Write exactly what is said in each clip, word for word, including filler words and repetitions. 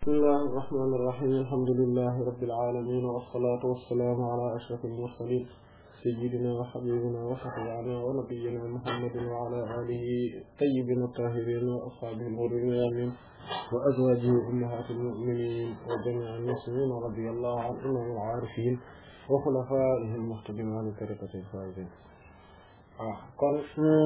bismillahi irrahmani irrahim alhamdulillahi rabbil alamin wassalatu wassalamu ala ashrafil mursalin sayyidina wa habibina wa shafi'ina wa nabiyyina muhammadin wa ala alihi tayyibin tahirin wa ashabihi al-ghurrin yamin wa azwajihi ummahatil mu'minin wa jami'il muslimin radiyallahu an imamil arifin wa khulafaihi al-muhtadin wa li tariqatil faizin. ah kon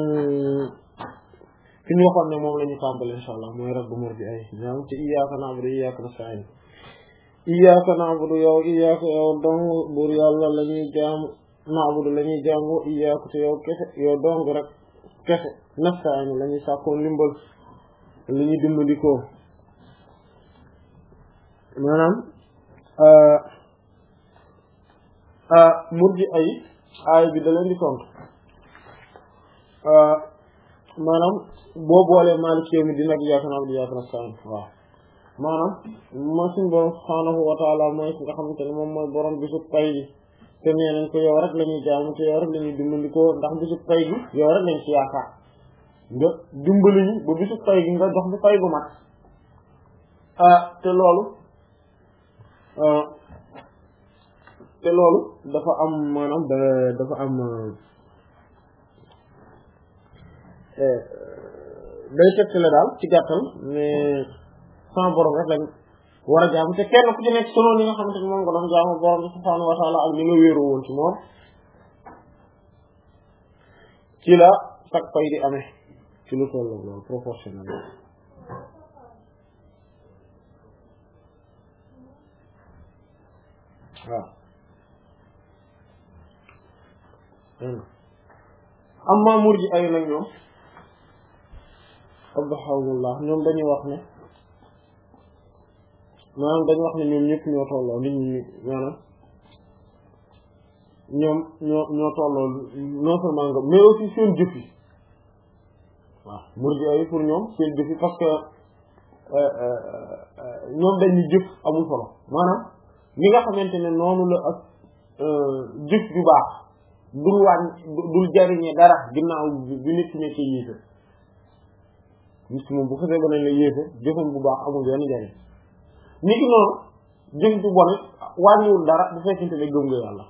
fi ñu waxoon ne moom la ñu tàmbali insha Allah mooy raddu murji ay ñoom ci iyyaka na'budu wa iyyaka nasta'in iyyaka na'budu yow iyyaka yow dong buur yàlla la ñuy jaamu na'budu la ñuy jaamu iyyaka te yow kese yow dong rek kese nasta'in la ñuy sàkkoo ndimbal li ñuy dimbandikoo maanaam murji ay aay bi da leen di tontu maanaam boo boolee Maalik yawmi diin ak iyyaaka na'budu wa iyyaaka nasta'iin waaw maanaam moo suñu borom subhaanahu wa ta'aala mooy ki nga xamante ne moom mooy borom bisu pay bi te nee nañ ko yow rek la ñuy jaamu te yow rek la ñuy dimbandikoo ndax bisu pay bi yow rek lañ ci yaakaar nga dimbali ñu ba bisu pay bi nga jox bu pay bu mat ah te loolu te loolu dafa am maanaam dafa am day tegtale daal ci gàttal mais sama borom rek lañ war a jaamu te kenn ku ci nekk solo ni nga xamante ne moom nga doon jaamu borom bi subhaanahu wa ta'ala ak ni nga wéeru woon ci moom ci la sag fay di amee ci lu toll loolu proportionnel waaw amma murji ay nag ñoom abdahawullah ñoom dañuy wax ne maanaam dañuy wax ne ñoom ñëpp ñoo tolloo nit ñi maanaam ñoom ñoo ñoo tolloo non seulement nga mais aussi seen jëf yi waaw murji ay pour ñoom seen jëf yi parce que ñoom dañuy jëf amul solo maanaam li nga xamante ne noonu la ak jëf ju baax dul wàññi dul jariñe dara ginnaaw bi nit ki nekkee yéefe nit ki moom bu xasee ba nañ la yéefe jëfam bu baax amul benn njariñ nit ki noonu jëf bu bon wàññiwul dara bu fekkente ne gëm nga yàlla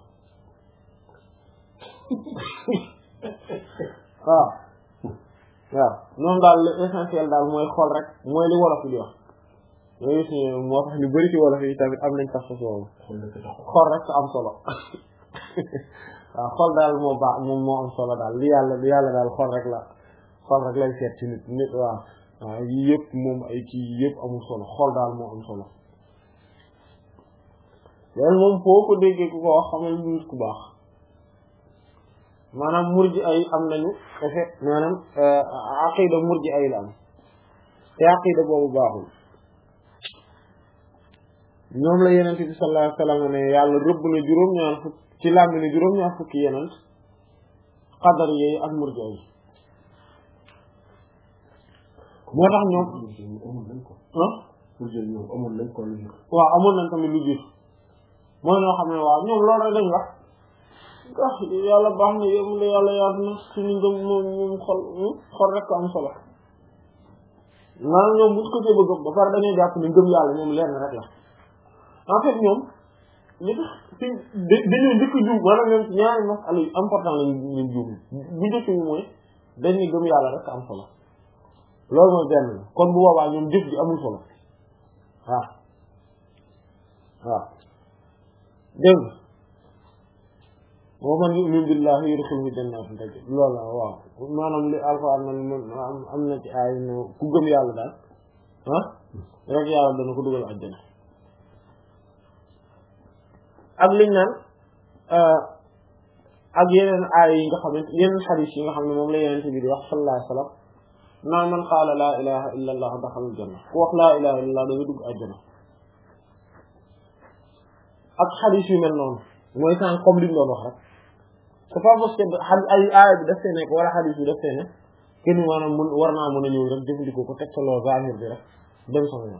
waaw waaw noonu daal l'essentiel daal mooy xol rek mooy li wolof yi di wax yooyu si moo tax lu bari ci wolof yi tamit am nañ tax sa soobu xol rek am solo waaw xol daal moo baax moom moo am solo daal li yàlla li yàlla daal xol rek la xol rek lay seet ci nit nit waaw waaw yi yëpp moom ay kii yëpp amul solo xol daal moo am solo loolu moom foo ko déggee ku ko wax xamal nit ku baax maanaam murji ay am nañu effet maanaam aqida murji ay la am te aqida boobu baaxul ñoom la yenent bi sallallahu alayhi wasallam ne yàlla rëbb na juróom-ñaar fukk ci làmmi ne juróom-ñaar fukki yenent xadar yooyu ak murji yi moo tax ñoom ah amoon nañ ko lu waaw amoon nañ tamit lu jiitu mooy ñoo xam ne waaw ñoom loolu rek dañ wax ah yàlla baax na yéen la yàlla yaatu na suñu ngëm moom moom xol xol rek ko am solo maanaam ñoom bu ko see bëgg ba pare dañuy jàpp ne ngëm yàlla ñoom lenn rek la en fait ñoom li tax ci dañoo njëkk a juum maanaam ñoom ñaari masala yu important lañ leen juum bu njëkk bi mooy dañuy gëm yàlla rek am solo loolu mooy benn la kon bu boobaa ñoom jëf ji amul solo waaw waaw dégg nga wa man yu'min billahi yudkhilhu jannatin tajri loolu la waaw maanaam li alquran am am na ci ay no ku gëm yàlla daal ah rek yàlla dana ko dugal àjjana ak liñ naan ak yeneen aay yi nga xamante yeneen xadiis yi nga xam ne moom la yeneen bi di wax sallallahu alayhi wa sallam naa man qaala laa ilaha illa allah daxalal janna ku wax laa ilaha illa allah da nga dugg àjjana ak xadiis yu mel noonu mooy sànq comme liñ doon wax rek c'est pas parce que ay aaya bi daf see nekk wala xadiis bi daf see nekk kenn maanaam mun war naa mën a ñëw rek jëfandikoo ko teg sa loo zahir bi rek dem sama yoon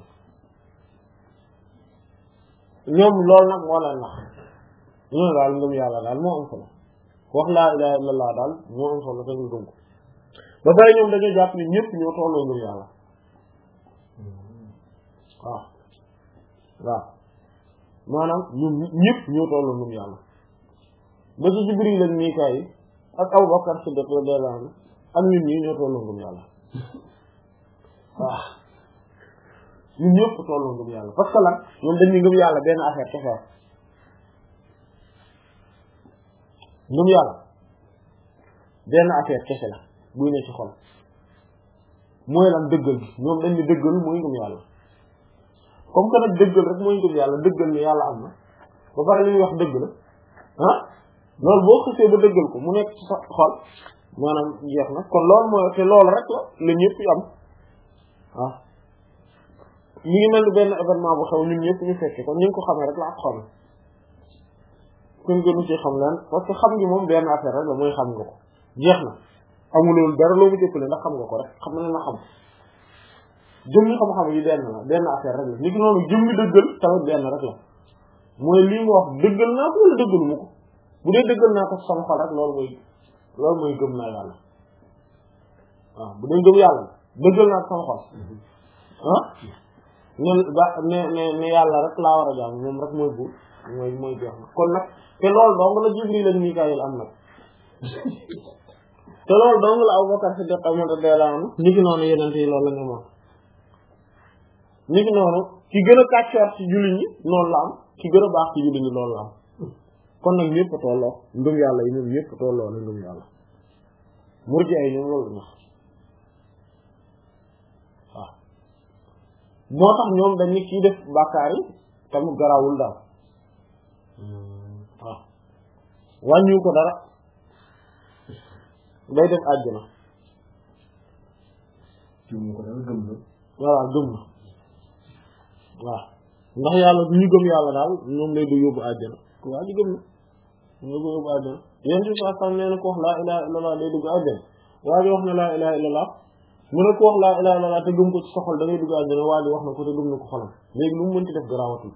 ñoom loolu nag moo leen nax ñoom daal ngëm yàlla daal moo am solo wax laa ilaha illa allah daal moo am solo te ñu gëm ko ba pare ñoom dañoo jàpp ni ñëpp ñoo tolloo ngëm yàlla waaw waaw maanaam ñoom ñëpp ñoo tolloo ngëm yàlla ba ci Jibril ak Mikaayil ak Abu Bakar Siddiq radiyallahu anhu ak ñun ñii ñoo tolloo ngëm yàlla waaw ñun ñëpp tolloo ngëm yàlla parce que lan ñoom dañuy ngëm yàlla benn affaire kese ngëm yàlla benn affaire kese la buy ne ci xol mooy lan dëggal gi ñoom dañ ne dëggal mooy ngëm yàlla comme que nag dëggal rek mooy ngëm yàlla dëggal ni yàlla am na ba pare li ñuy wax dëgg la ah loolu boo xësee ba dëggal ko mu nekk ci sa xol maanaam jeex na kon loolu mooy te loolu rek la la ñëpp am waaw ñu ngi mel ni benn événement bu xew ñun ñëpp ñu fekke ko ñu ngi ko xamee rek la ak xol kuñ gënu ci xam leen parce que xam ngi moom benn affaire rek la mooy xam nga ko jeex na amuloolu dara loo mu jëppale ndax xam nga ko rek xam na na xam jëmmi xam-xam yi benn la benn affaire rek la nit ki noonu jëmmi dëggal tamit benn rek la mooy lii nga wax dëggal naa ko wala dëggalu ma ko bu dee dëggal naa ko sama xol rek loolu mooy loolu mooy gëm naa yàlla waaw bu dee gëm yàlla dëggal naa ko sama xol ah ne ba ne ne ne yàlla rek laa war a jaam moom rek mooy buur mooy mooy jeex na kon nag te loolu dong la Jibril ak Mikaayil am nag te loolu dong la Abubakar Siddiq radiyallahu anhu ni ki noonu yeneen yi loolu la ñu moom ni ki noonu ki gën a kàccoor ci jullit ñi noonu la am ki gën a baax ci jullit ñi loolu la am kon nag ñëpp a tolloo ngëm yàlla yi ñoom ñëpp a tolloo la ngëm yàlla murji ay ñoom loolu la waaw moo tax ñoom dañu kii def bàkkaar yi tamit garawul daal waaw wàññiwu ko dara day def àjjana voilà gëm na waaw ndax yàlla ñu gëm yàlla daal ñoom lay du yóbbu àjjana ku waa ji gëm na ñu ko yóbbu àjjana yéen ci saa sam nee na ko wax laa ilaha illallah day dugg àjjana waa ji wax na laa ilaha illallah mu ne ko wax laa ilaha illallah te gëm ko ci sa xol da ngay dugg àjjana waa ji wax na ko te gëm na ko xolam léegi lu mu mënti def garaawatul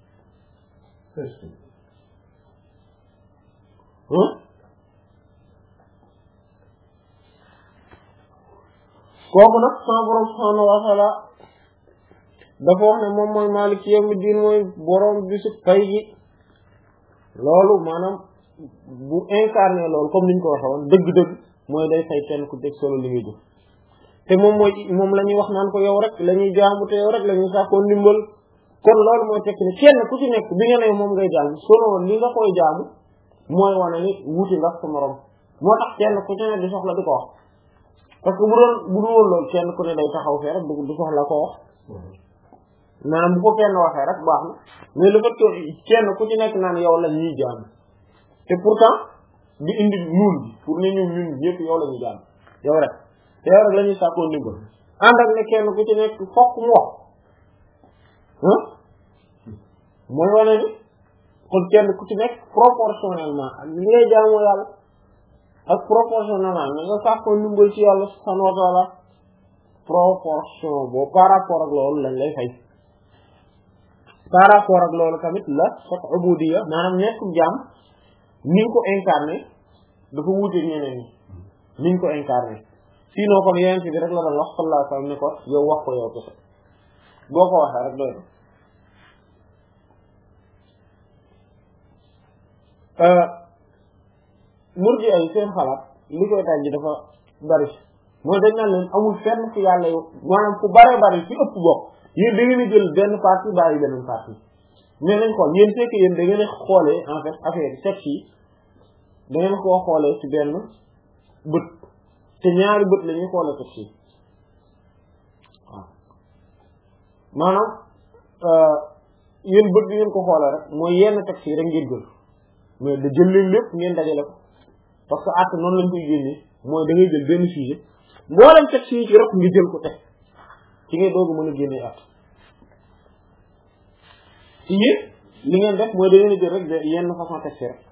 kooku nag sama borom subhaanahu wa ta'ala dafa wax ne moom mooy maaliki yawmi diin mooy borom bisu pay gi loolu maanaam bu incarné loolu comme niñ ko waxee woon dëgg-dëgg mooy day fay kenn ku teg solo li ngay jëf te moom mooy moom la ñuy wax naan ko yow rek la ñuy jaamu te yow rek la ñuy sàkkoo ndimbal kon loolu mooy tekki ne kenn ku ci nekk bi nga ne moom ngay jaamu solo li nga koy jaamu mooy wane ni wuti nga sa morom moo tax kenn ku ci ne di soxla di ko wax parce que bu doon bu dul woon loolu kenn ku ne day taxaw fee rek du soxla ko wax maanaam bu ko kenn waxee rek baax na mais le fait que kenn ku ci nekk naan yow la ñuy jaam te pourtant di indi ñuul bi pour ne ñun ñun ñëpp yow la ñuy jaam yow rek te yow rek la ñuy sàkkoo ndimbal ànd ak ne kenn ku ci nekk fokk mu wax ah mooy wane ni kon kenn ku ci nekk proportionnellement ak li ngay jaamoo yàlla ak proportionnellement na nga sàkkoo ndimbal ci yàlla subhanahu wa ta'ala proportion boobu par rapport ak loolu lañ lay fay par rapport ak loolu tamit la sa ubudiyya maanaam nekk jaam ni nga ko incarné dafa wuute ñeneen ñi ni nga ko incarné sinon kon yeneen ci bi rek la doon wax sallallahu alayhi wa sallam ne ko yow wax ko yow kese boo ko waxee rek doy na murji ay seen xalaat li koy tànji dafa bari mooy dañ naan leen amul fenn fu yàlla yow maanaam fu bare bari ci ëpp bokk yéen da ngeen a jël benn partie bàyyi beneen partie mais nañ xool yéen fekk yéen da ngeen a xoolee en fait affaire sexe yi da ngeen koo xoolee ci benn bët te ñaari bët la ñuy xoolee sexe yi waaw maanaam yéen bët bi ngeen ko xoolee rek mooy yenn sexe yi rek ngeen jël mais da jël leen lépp ngeen dajale ko parce que at noonu lañ koy génnee mooy da ngay jël benn sujet mboolem sexe yi ci rek nga jël ko teg ci ngay doogu mën a génnee at ci yéen li ngeen def mooy da ngeen a jël rek yenn façon texte rek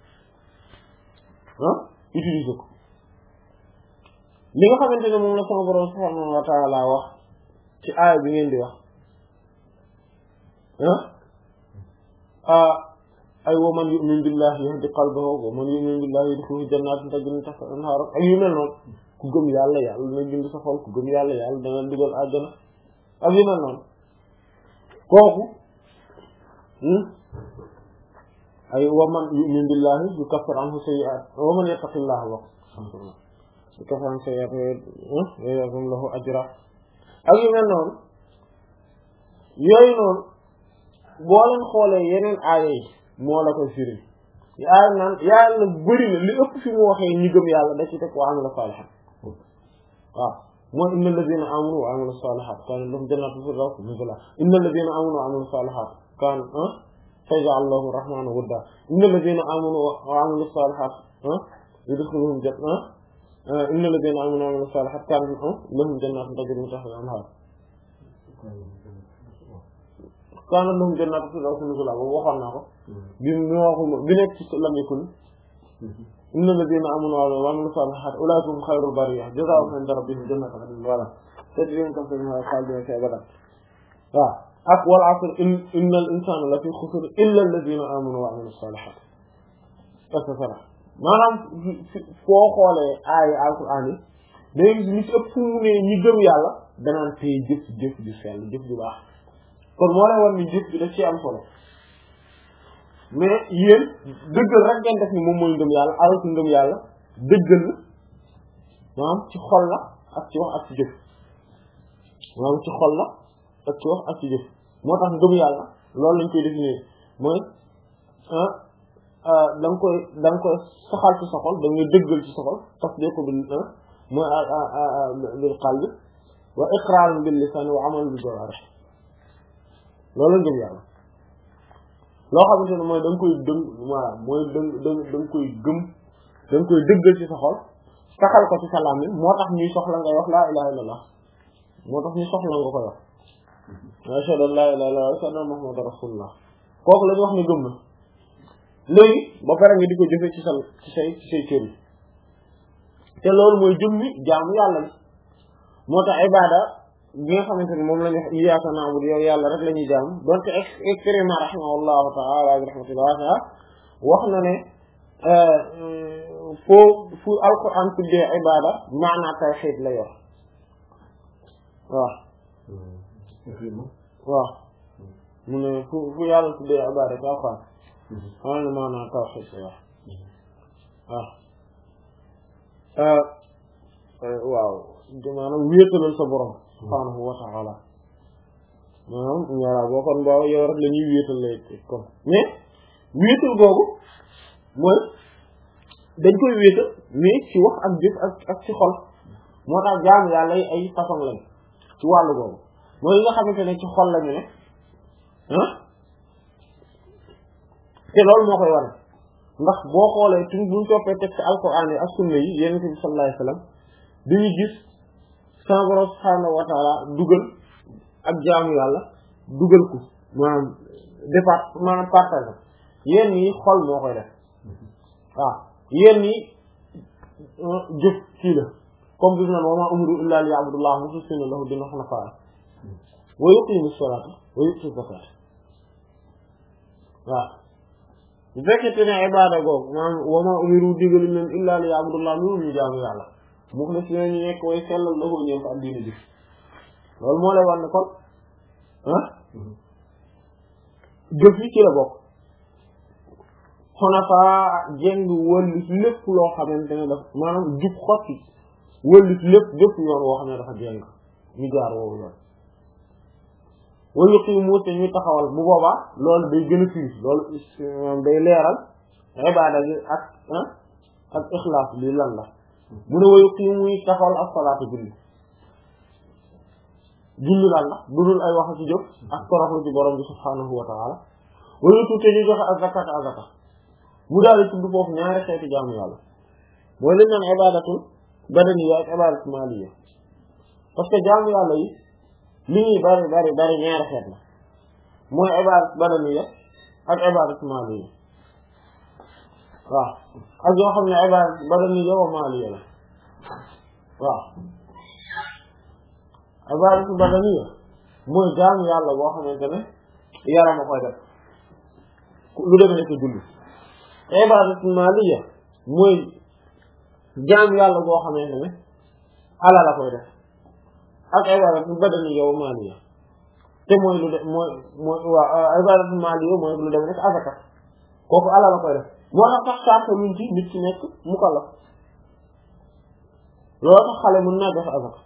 ah utiliser ko li nga xamante ne moom la sama borom subhanahu wa ta'ala wax ci aaya bi ngeen di wax ah ay wa man yu'min billahi yahdi qalbahu wa man yu'min billahi yadkhulu jannatin tajri min tahtiha al-anhar ak yu mel noonu ku gëm yàlla yàlla na bind sa xol ku gëm yàlla yàlla dana dugal àjjana ak yu mel noonu kooku ay wa man yu'min billahi yukaffir anhu sayyi'at wa man yattaqillaha wa yukaffir anhu sayyi'at wa ya'zim lahu ajra ak yu mel noonu yooyu noonu boo leen xoolee yeneen aaya yi moo la koy firi yaa naan yàlla bëri na li ëpp fi mu waxee ñi gëm yàlla da ci teg wa amila salihat waaw mooy inna alladhina amanu wa amilu salihat kaana lahum jannatu firdaws nuzula inna alladhina amanu wa amilu salihat kaana sayaj'alu lahum rahmanu wudda inna alladhina amanu wa amilu salihat yudkhiluhum jannat inna alladhina amanu wa amilu salihat kaana lahum jannatun tajri min tahtiha al-anhar kaana lahum jannatu firdaws nuzula boobu waxoon naa ko bi mi waxuma bi nekk ci lam yakun inna alladhina amanu wa amilu salihat ulaika hum khayrul bariyah jazaa'uhum 'inda rabbihim jannatun 'adnin tajri min tahtiha al-anhar khalidina fiha abadan waaw ak wal 'asr innal insana lafi khusr illa alladhina amanu wa amilu salihat et cetera maanaam foo xoolee aaya alquran yi léegi li ci ëpp fu mu ne ñi gëm yàlla danaan tey jëf jëf ju sell jëf ju baax kon moo lay war ni jëf bi daf ci am solo mais yéen dëggal rek ngeen def ni moom mooy ngëm yàlla alors que ngëm yàlla dëggal la maanaam ci xol la ak ci wax ak ci jëf maanaam ci xol la ak ci wax ak ci jëf moo tax ngëm yàlla loolu lañ koy définir mooy ah da nga koy da nga koy saxal ci sa xol da ngay dëggal ci sa xol parce que ko bil mooy bil qalbi wa iqrarun bil lisan wa amalun bil jawarih loolu la ngëm yàlla loo xamante ne mooy da nga koy dëng voilà mooy da da da nga koy gëm da nga koy dëggal ci sa xol saxal ko ci sa làmmiñ moo tax ñuy soxla ngay wax laa ilaha illallah moo tax ñuy soxla nga koy wax ashhadu an laa ilaha illallah wa ashhadu anna muhammadan rasulullah kooku la ñu wax ne gëm na léegi ba pare nga di ko jëfe ci sa ci say ci say cër yi te loolu mooy jëm ni jaamu yàlla ni moo tax ibada bi nga xamante ne moom la ñu wax iyyaaka na'budu yow yàlla rek la ñuy jaamu donte Ikrima rahimahullahu ta'ala bi rahmatil wasi'a wax na ne foo fu alquran tuddee ibada maanaa tawhid la yor waaw waaw mu ne fu fu yàlla tuddee ibada ci alquran xam ne maanaa tawhid la yor waaw waaw maanaam wéetalal sa borom subhaanahu wa ta'ala maanaam ñaara boo kon boo yow rek la ñuy wéetal lay kon mais wéetal googu mooy dañ koy wéetal mais ci wax ak jëf ak ak ci xol moo tax jaamu yàlla yi ay façon lañ ci wàllu googu mooy yi nga xamante ne ci xol lañu ne ah te loolu moo koy wane ndax boo xoolee tuñ buñ toppee texte alquran yi ak sunna yi yonent bi sallallahu alayhi wasallam dañuy gis sama borom subhaanahu wa ta'ala dugal ak jaamu yàlla dugal ko maanaam départ maanaam partage yéen ñi xol moo koy def waaw yéen ñi jëf kii la comme bis nan wa maa umiru illaa liya'budullaha mukhlisina lahu diina hunafaa wa yuqiimu salaata wa yu'tu zakaata waaw bu fekkente ne ibaada googu maanaam wa maa umiru digalu leen illaa liya'budullaha loolu ñu jaamu yàlla mukhlisina ñu nekk way sellal lahu ñeent ak diina ji loolu moo lay war ne kon ah jëf yi ci la bokk xonafaa jeng wëllit lépp loo xamante ne daf maanaam jub xotti wëllit lépp lépp yoon woo xam ne dafa jeng ñu jaar woowu yoon wa yuqiimu te ñu taxawal bu boobaa loolu day gën a firi loolu day leeral ibaada gi ak ah ak ixlaas li lan la mu ne wa yuqiimu muy taxawal ak salaatu julli julli lan la budul ay wax ci jóg ak toroxlu ci borom bi subhaanahu wa ta'ala wa yutu te ñu joxe ak zakat ak zakat mu daal di tudd foofu ñaari xeeti jaamu yàlla mooy lañ naan ibadatul badaniya ak ibadatul maliya parce que jaamu yàlla yi li ñuy bari bari bari ñaari xeet la mooy ibadat badaniya ak ibadatul maliya waaw ak yoo xam ne ibadat badaniya wa maliya la waaw ibadatul badaniya mooy jaamu yàlla boo xamante ne yaram a koy def lu demee nekk julli ibadatul maliya mooy jaamu yàlla boo xamante ne alal la koy def ak ibadatul badaniya wa maliya te mooy lu de mooy mooy waa ibadatu maliya mooy lu dem nekk azaka kooku alal la koy def moo tax sax charte luñ ci nit ci nekk mukallaf loolu tax xale mën naa def azaka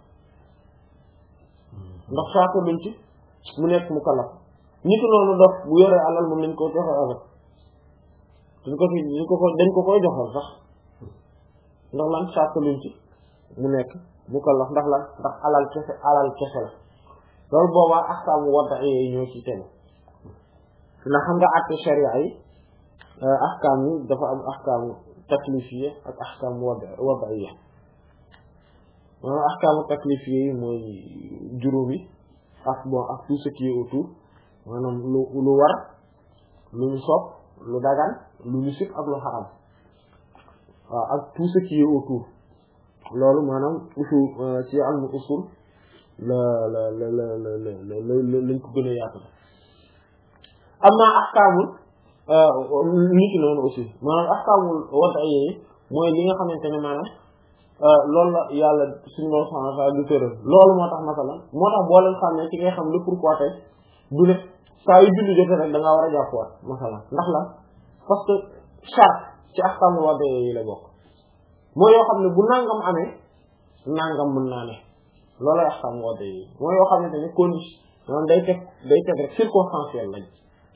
ndax charte luñ ci mu nekk mukallaf nit noonu dof bu yoree alal moom lañ ko joxe azaka dañ ko dañ ko dañ ko koy joxal sax ndax lan charte luñ ci mu nekk mukallaf ndax lan ndax alal kese alal kese la loolu boobaa ahkaamu wad'i yi ñoo ci tegu ndax xam nga àtte sharia yi ahkaam yi dafa am ahkaamu taklifiyya ak ahkaamu wad'iyya maanaam ahkaamu taklifiyya yi mooy juróomi ak bon ak tout ce qui est autour maanaam lu lu war lu ñu sopp lu dagan lu ñu sib ak lu xaram waaw ak tout ce qui est autour loolu maanaam usul ci almu usul la la la la la la lañ ko gën a yaatu amma ahkaamul nit ki noonu aussi maanaam ahkaamul wad'iyya yi mooy li nga xamante ne maanaam loolu la yàlla suñu Boroom subhaanahu wa ta'aala du tëral loolu moo tax masalan moo tax boo leen xam ne ci ngay xam le pourquoi tey du ne saa yu julli jotee rek da ngaa war a jàppuwaat masalan ndax la parce que charte ci ahkaamul wad'iyya yi la bokk mooy yoo xam ne bu nangam amee nangam mën naa ne loolu la ahkaamul wad'iyya yi mooy yoo xamante ne condition maanaam day teg day teg rek circonstanciel lañ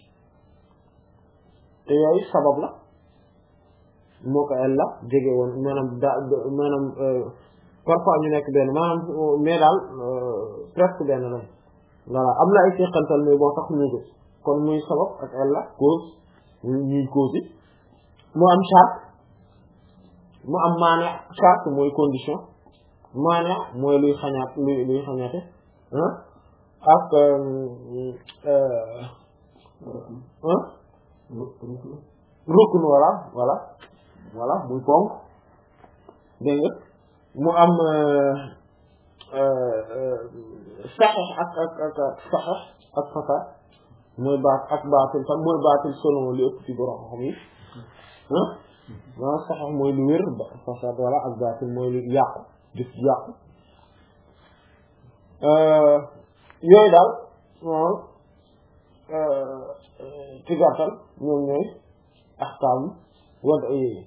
te yooyu sabab la moo ko el la jege woon maanaam da maanaam parfois ñu nekk benn maanaam mais daal presque benn lañ voilà am na ay teqantal mais boo tax ñu ko kon muy sabab ak el la cause ñuy cause yi mu am charte mu am maane charte mooy condition maane mooy luy xañaat luy luy xañaate ah ak rukn voilà voilà voilà muy ponk dégg nga mu am saxex ak ak ak ak saxex ak fasaad mooy baat ak baatil tam mooy baatil selon li ëpp ci borom xam yi ah waaw saxex mooy lu wér fasaad voilà ak baatil mooy lu yàqu jëf yàqu yooyu daal moom ci gàttal ñoom ñooy ahkaam wad'iyya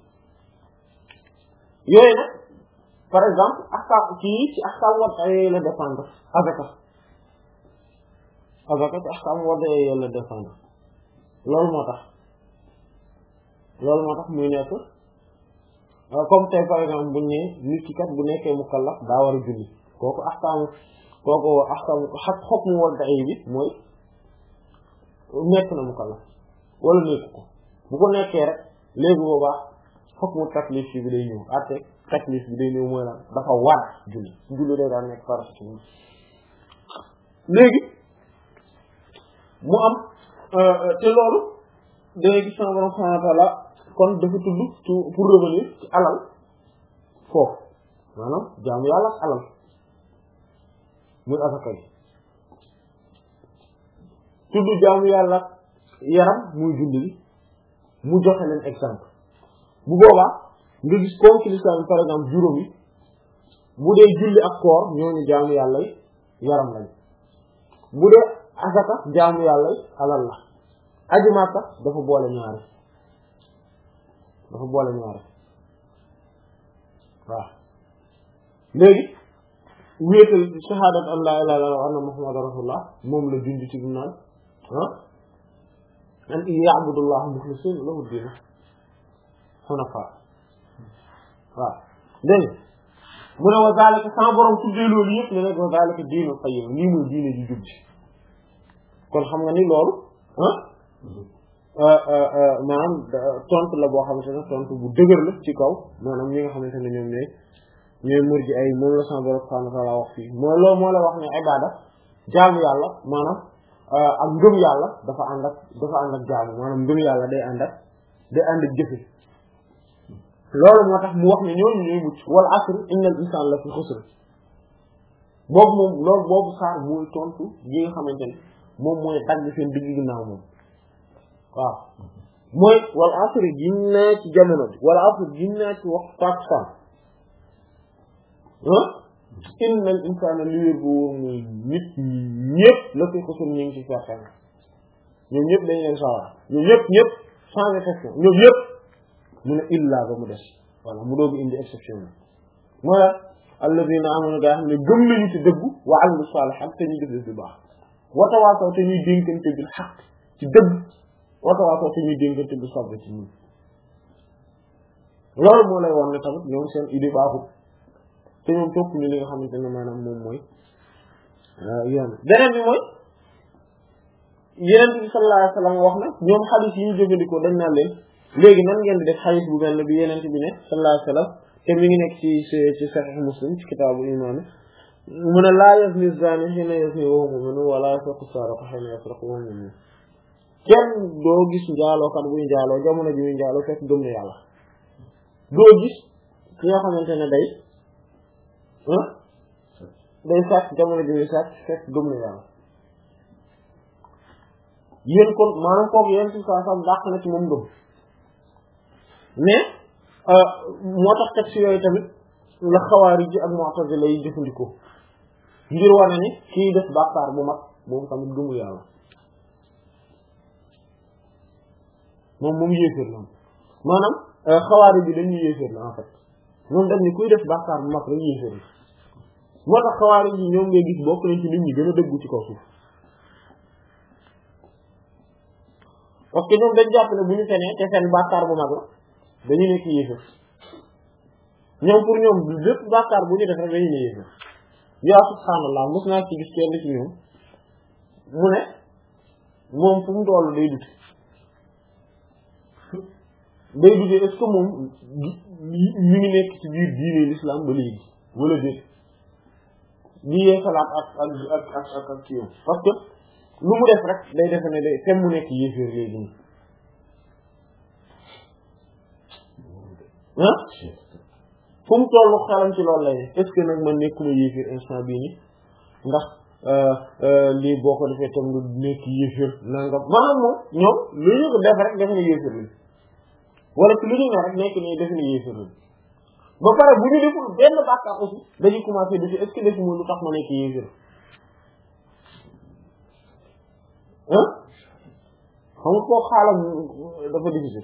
yooyu nag par exemple ahkaam kii ci ahkaam wad'iyya la dépendre azaka azaka ci ahkaam wad'iyya la dépendre loolu moo tax loolu moo tax muy nekk comme tey par exemple buñ ne nit ki kat bu nekkee mukallaf daa war a julli kooku ahkaam kooku ahkaam xat hukmu wad'iyya bi mooy nekk na mukallaf wala nekk ko bu ko nekkee rek léegi boobaa hukmu taklif bi day ñëw àtte taklif bi day ñëw mooy lan dafa war julli julli day daan nekk farata ci léegi mu am te loolu dangay gis sama Boroom subhaanahu wa ta'aala kon dafa tudd pour revenir ci alal foofu maanaam jaamu yàlla ak alal muy asaka yi tudd jaamu yàlla yaram muy julli bi mu joxe leen exemple bu boobaa nga gis comme ci l'islam par exemple juróom yi bu dee julli ak koor ñooñu jaamu yàlla yi yaram lañ bu dee asaka jaamu yàlla yi alal la aji Makka dafa boole ñaari dafa boole ñaari waaw léegi wéetal shahaadat an laa ilaaha illallaah wa anna muhammadan rasulullah moom la junj ci naan ah an ya'budullaha muxlisiina lahu diina hunafa waaw dégg mu ne wa zaalika sama borom tuddee loolu yëpp ne nag wa zaalika diinul qayyim lii mooy diine ji jub kon xam nga ni loolu ah maanaam tontu la boo xamante ne tontu bu dëgër la ci kaw maanaam ñi nga xamante ne ñoom ñooy ñooy murji ay moom la sama borom subhaanahu wa ta'aala wax fii mooy loolu moo la wax ne ibaada jaamu yàlla maanaam ak ngëm yàlla dafa ànd ak dafa ànd ak jaamu maanaam ngëm yàlla day ànd ak day ànd ak jëfe loolu moo tax mu wax ne ñooñu ñooy mucc wal asr innal insaana la fi xusr boobu moom loolu boobu saar mooy tontu yi nga xamante ne moom mooy dagg seen digg ginnaaw moom waaw mooy wal asr gin naa ci jamono bi wal asr gin naa ci wax Pakistan ah innal insana li wér bu wóor muy nit ñëpp la fi ko suñ ñu ngi ci fertan ñoom ñëpp dañ leen sawar ñoom ñëpp ñëpp sans exception ñoom ñëpp mu ne illa ba mu des voilà mu doogu indi exception la moo la alladina amanu gaa xam ne gëm nañu ci dëggu wa amilu salihat te ñu def def du baax watawaasaw te ñuy dénkante bil haqq ci dëgg watawaasaw te ñuy dénkante bil sabr ci ñun loolu moo lay won ne tamit ñoom seen idée baaxul te ñoom topp ñu li nga xamante ne maanaam moom mooy yoon beneen bi mooy yeneen bi sallallahu alayhi wa sallam wax na ñoom xadis yi ñu jëfandikoo dañ naan leen léegi nan ngeen di def xadis bu mel ne bi yeneen bi ne sallallahu alayhi wa sallam te mi ngi nekk ci ci sahih muslim ci kitaabu imaan mu ne laa yazni zani hiina yazni wa huwa mu'min wala yasriqu saariqu hiina yasriqu wa huwa mu'min kenn doo gis njaalookat buy njaaloo jamono ji muy njaaloo fekk gëm na yàlla doo gis ki nga xamante ne day day sàcc jamono ji muy sàcc fekk gëm na yàlla yéen kon maanaam kooku yéen ci saa sax dàq na ci moom gëm mais moo tax teg ci yooyu tamit la xawaari ji ak mu'tazila yi jëfandikoo ngir wane ni kii def bàkkaar bu mag moom tamit gëmul yàlla moom moom yéeféer la maanaam xawaari bi dañuy yéeféer la en fait moom dañ ni kuy def bàkkaar bu mag rek yéeféer la moo tax xawaari bi ñoom ngay gis bokk nañ ci nit ñi gën a dëggu ci kaw suuf parce que ñoom dañ jàpp ne bu ñu fenee te fen bàkkaar bu mag la dañu nekk yéeféer ñoom pour ñoom lépp bàkkaar bu ñu def rek dañu ne yéeféer yaa subhaanallah mos naa ci gis kenn ci ñoom mu ne moom fu mu toll day dut day dute est-ce que moom mi ngi nekk ci biir diine l'islam ba léegi wala déet di yee salaat ak ak ak ak ak ak ci yow parce que lu mu def rek day defe ne day tem mu nekk yéeféer léegi nii ah fu mu tollu xelam ci loolu lay ne est-ce que nag man nekkuma yéeféer instant bii nii ndax lii boo ko defee tam nga nekk yéeféer nangam maanaam moom ñoom lu ñu ko def rek def na yéeféer lañ wala ci lu ñu ne rek nekk nii def na yéeféer lañ ba pare bu ñu deful benn bàkkaar aussi dañuy commencé defi est-ce que defu ma lu tax ma nekk yéeféer ah xam nga koo xaalam dafa difficile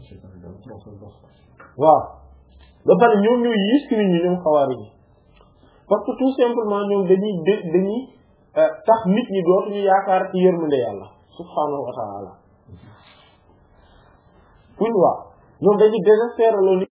waaw ba pare ñoom ñooy yées ci nit ñi ñoom xawaari yi parce que tout simplement ñoom dañuy dañuy tax nit ñi dootuñu yaakaar ci yërmande yàlla subhaanahu wa ta'ala puñ waa ñoom dañuy désespérer loolu